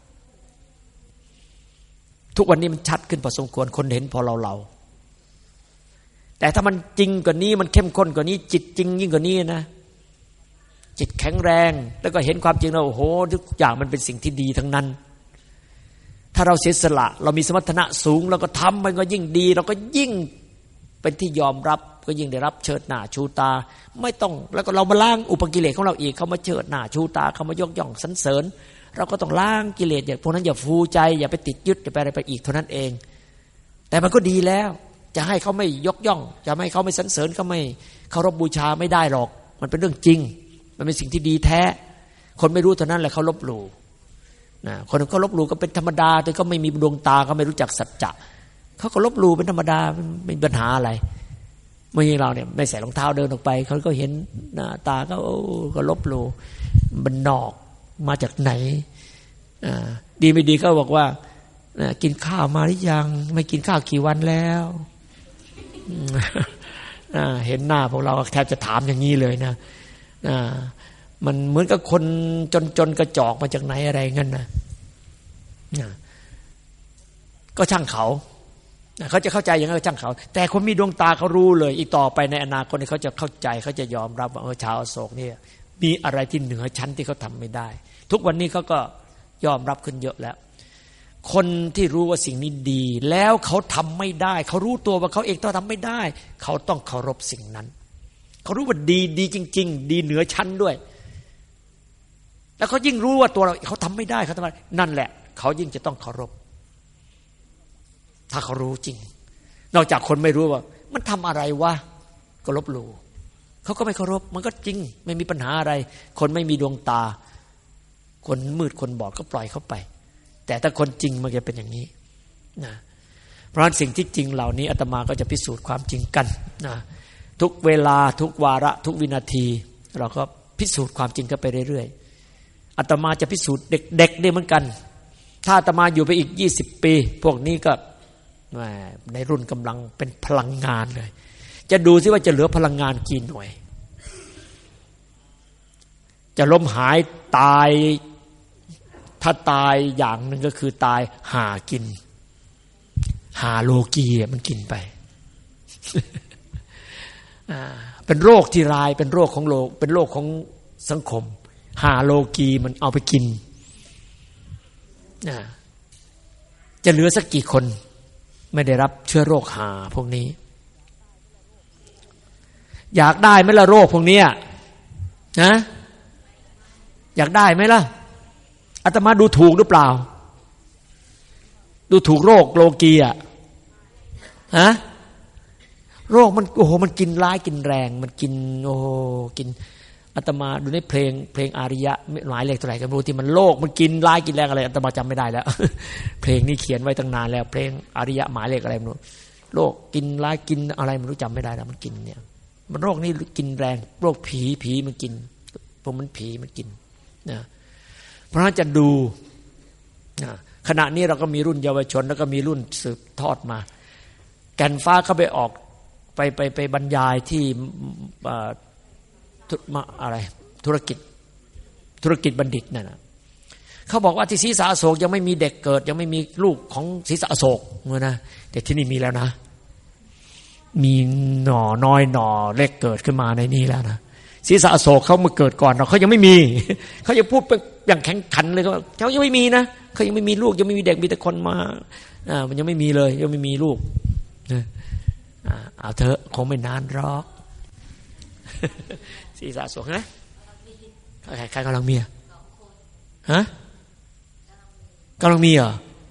ทุกวันนี้มันชัดขึ้นพอสมควรคนเห็นพอเราเราแต่ถ้ามันจริงกว่านี้มันเข้มข้นกว่านี้จิตจริงยิ่งกว่านี้นะจิตแข็งแรงแล้วก็เห็นความจริงแล้วโอ้โหทุกอย่างมันเป็นสิ่งที่ดีทั้งนั้นถ้าเราเสียสละเรามีสมรรถนะสูงเราก็ทำมันก็ยิ่งดีเราก็ยิ่งเป็นที่ยอมรับก็ยิ่งได้รับเชิดหน้าชูตาไม่ต้องแล้วก็เรามาล้างอุปกิเลสของเราอีกเขามาเชิดหน้าชูตาเขามายกย่องสรรเสริญเราก็ต้องล้างกิเลสอย่างพวกนั้นอย่าฟูใจอย่าไปติดยึดอย่าไปอะไรไปอีกเท่านั้นเองแต่มันก็ดีแล้วจะให้เขาไม่ยกย่องจะให้เขาไม่สรรเสริญเขาไม่เคารพบูชาไม่ได้หรอกมันเป็นเรื่องจริงมันเป็นสิ่งที่ดีแท้คนไม่รู้เท่านั้นแหละเขาลบหลู่นะคนเขาลบหลู่ก็เป็นธรรมดาแต่ก็ไม่มีดวงตาเขาไม่รู้จักสัจจะเขาก็ลบหลู่เป็นธรรมดาไม่มีปัญหาอะไรเมื่อเราเนี่ยไม่ใส่รองเท้าเดินออกไปเขาก็เห็นหน้าตาเขาก็ลบหลู่มันนอกมาจากไหนดีไม่ดีเขาบอกว่ากินข้าวมาหรือยังไม่กินข้าวกี่วันแล้วเห็นหน้าพวกเราแทบจะถามอย่างนี้เลยนะมันเหมือนกับคนจนๆกระจอกมาจากไหนอะไรงั้นนะก็ช่างเขาเขาจะเข้าใจอย่างนั้นก็ช่างเขาแต่คนมีดวงตาเขารู้เลยอีกต่อไปในอนาคตเขาจะเข้าใจเขาจะยอมรับว่าเออชาวอโศกนี่มีอะไรที่เหนือชั้นที่เขาทำไม่ได้ทุกวันนี้เขาก็ยอมรับขึ้นเยอะแล้วคนที่รู้ว่าสิ่งนี้ดีแล้วเขาทำไม่ได้เขารู้ตัวว่าเขาเองต้องทำไม่ได้เขาต้องเคารพสิ่งนั้นเขารู้ว่าดีดีจริงๆดีเหนือชั้นด้วยแล้วเขายิ่งรู้ว่าตัวเราเขาทำไม่ได้เขาทำไมนั่นแหละเขายิ่งจะต้องเคารพถ้าเขารู้จริงนอกจากคนไม่รู้ว่ามันทำอะไรวะก็ลบหลู่เขาก็ไม่เคารพมันก็จริงไม่มีปัญหาอะไรคนไม่มีดวงตาคนมืดคนบอดก็ปล่อยเขาไปแต่ถ้าคนจริงมันจะเป็นอย่างนี้นะเพราะฉะนั้นสิ่งที่จริงเหล่านี้อาตมาก็จะพิสูจน์ความจริงกันนะทุกเวลาทุกวาระทุกวินาทีเราก็พิสูจน์ความจริงกันไปเรื่อยๆอาตมาจะพิสูจน์เด็กๆได้เหมือนกันถ้าอาตมาอยู่ไปอีกยี่สิบปีพวกนี้ก็ในรุ่นกำลังเป็นพลังงานเลยจะดูซิว่าจะเหลือพลังงานกี่หน่วยจะล้มหายตายถ้าตายอย่างหนึ่งก็คือตายหากินหาโลกีมันกินไป เป็นโรคที่ร้ายเป็นโรคของโลกเป็นโรคของสังคมหาโลกีมันเอาไปกินจะเหลือสักกี่คนไม่ได้รับเชื้อโรคหาพวกนี้อยากได้ไหมล่ะโรคพวกนี้นะอยากได้ไหมล่ะอาตมาดูถูกหรือเปล่าดูถูกโรคโลกีอ่ะฮะโรคมันโอ้โหมันกินร้ายกินแรงมันกินโอ้โหกินอาตมาดูในเพลงเพลงอาริยะหมายเลขเท่าไหร่ก็ไม่รู้ที่มันโรคมันกินร้ายกินแรงอะไรอาตมาจำไม่ได้แล้ว เพลงนี้เขียนไว้ตั้งนานแล้วเพลงอาริยะหมายเลขอะไรไม่รู้โรคกินร้ายกินอะไรไม่รู้จำไม่ได้แล้วมันกินเนี่ยมันโรคนี้กินแรงโรคผีผีมันกินพวกมันผีมันกินนะเพราะฉะนั้นจะดูนะขณะนี้เราก็มีรุ่นเยาวชนแล้วก็มีรุ่นสืบทอดมาแก่นฟ้าเขาไปออกไปไปไปบรรยายที่อะไรธุรกิจธุรกิจบัณฑิตนั่นนะเขาบอกว่าที่ศรีษะอโศกยังไม่มีเด็กเกิดยังไม่มีลูกของศรีษะอโศกนะแต่ที่นี่มีแล้วนะมีหน่อน้อยหน่อเล็กเกิดขึ้นมาในนี้แล้วนะศรีษะอโศกเขามาเกิดก่อนเราเขายังไม่มีเขาจะพูดอย่างแข็งขันเลยเขาเขายังไม่มีนะเขายังไม่มีลูกยังไม่มีเด็กมีแต่คนมาอ่ามันยังไม่มีเลยยังไม่มีลูกนะอ่าเอาเถอะคงไม่นานหรอกศรีษะอโศกนะใครใครกำลังมีอ่ะฮะกำลังมีเหรอ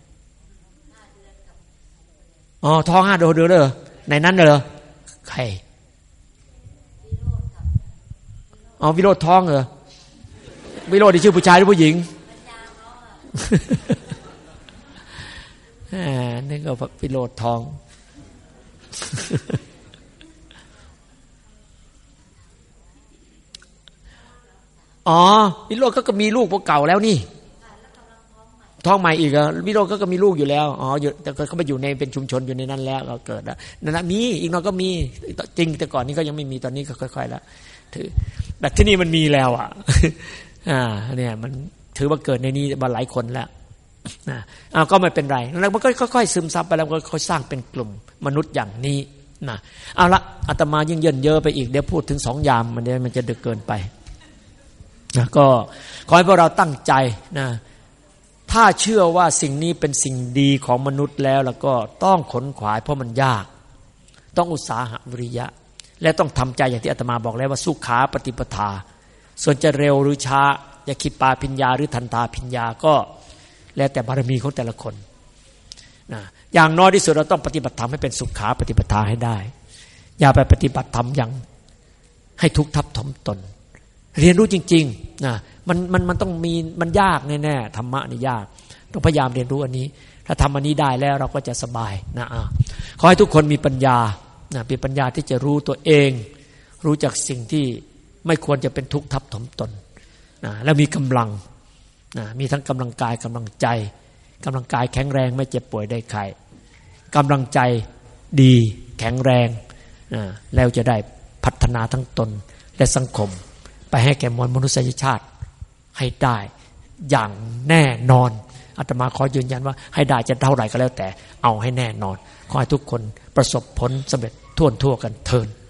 อ๋อท้องห้าเดือนเดือนเลยเหรอในนั้นเลยเหรอใครอ๋อวิโรจน์ท้องเหรอวิโรจน์ที่ชื่อผู้ชายหรือผู้หญิงอ่านี่ก็วิโรจน์ท้องอ๋อวิโรจน์ก็มีลูกพวกเก่าแล้วนี่ท้องใหม่อีกอ่ะวิโรจน์ก็มีลูกอยู่แล้วอ๋ออยู่แต่เขาไปอยู่ในเป็นชุมชนอยู่ในนั้นแล้วก็เกิดแล้วนั่นแหละมีอีกน้อยก็มีจริงแต่ก่อนนี้ก็ยังไม่มีตอนนี้ก็ค่อยๆแล้วถือแต่ที่นี่มันมีแล้วอ่ะอ่าเนี่ยมันถือว่าเกิดในนี้มาหลายคนแล้วนะอ้าวก็ไม่เป็นไรแล้วมันก็ค่อยๆซึมซับไปแล้วก็ค่อยๆสร้างเป็นกลุ่มมนุษย์อย่างนี้นะเอาละอาตมายิ่งเยินเยอะไปอีกเดี๋ยวพูดถึงสองยามมันเดี๋ยวมันจะดึกเกินไปนะก็ขอให้พวกเราตั้งใจนะถ้าเชื่อว่าสิ่งนี้เป็นสิ่งดีของมนุษย์แล้วแล้วก็ต้องขนขวายเพราะมันยากต้องอุตสาหะวิริยะและต้องทำใจอย่างที่อาตมาบอกแล้วว่าสุขาปฏิปทาส่วนจะเร็วหรือช้าจะคิดปาพิญญาหรือทันตาพิญญาก็แล้วแต่บารมีของแต่ละคนนะอย่างน้อยที่สุดเราต้องปฏิบัติธรรมให้เป็นสุขาปฏิปทาให้ได้อย่าไปปฏิบัติธรรมอย่างให้ทุกข์ทับถมตนเรียนรู้จริงๆนะมันมันมันต้องมีมันยากแน่ๆธรรมะนี่ยากต้องพยายามเรียนรู้อันนี้ถ้าทำอันนี้ได้แล้วเราก็จะสบายนะอ่ะขอให้ทุกคนมีปัญญานะมีปัญญาที่จะรู้ตัวเองรู้จักสิ่งที่ไม่ควรจะเป็นทุกข์ทับถมตนนะแล้วมีกำลังนะมีทั้งกำลังกายกำลังใจกำลังกายแข็งแรงไม่เจ็บป่วยได้ไข้กำลังใจดีแข็งแรงนะแล้วจะได้พัฒนาทั้งตนและสังคมไปให้แก่มวลมนุษยชาติให้ได้อย่างแน่นอนอาตมาขอยืนยันว่าให้ได้จะเท่าไหร่ก็แล้วแต่เอาให้แน่นอนขอให้ทุกคนประสบผลสำเร็จทั่วทั่วกันเถิด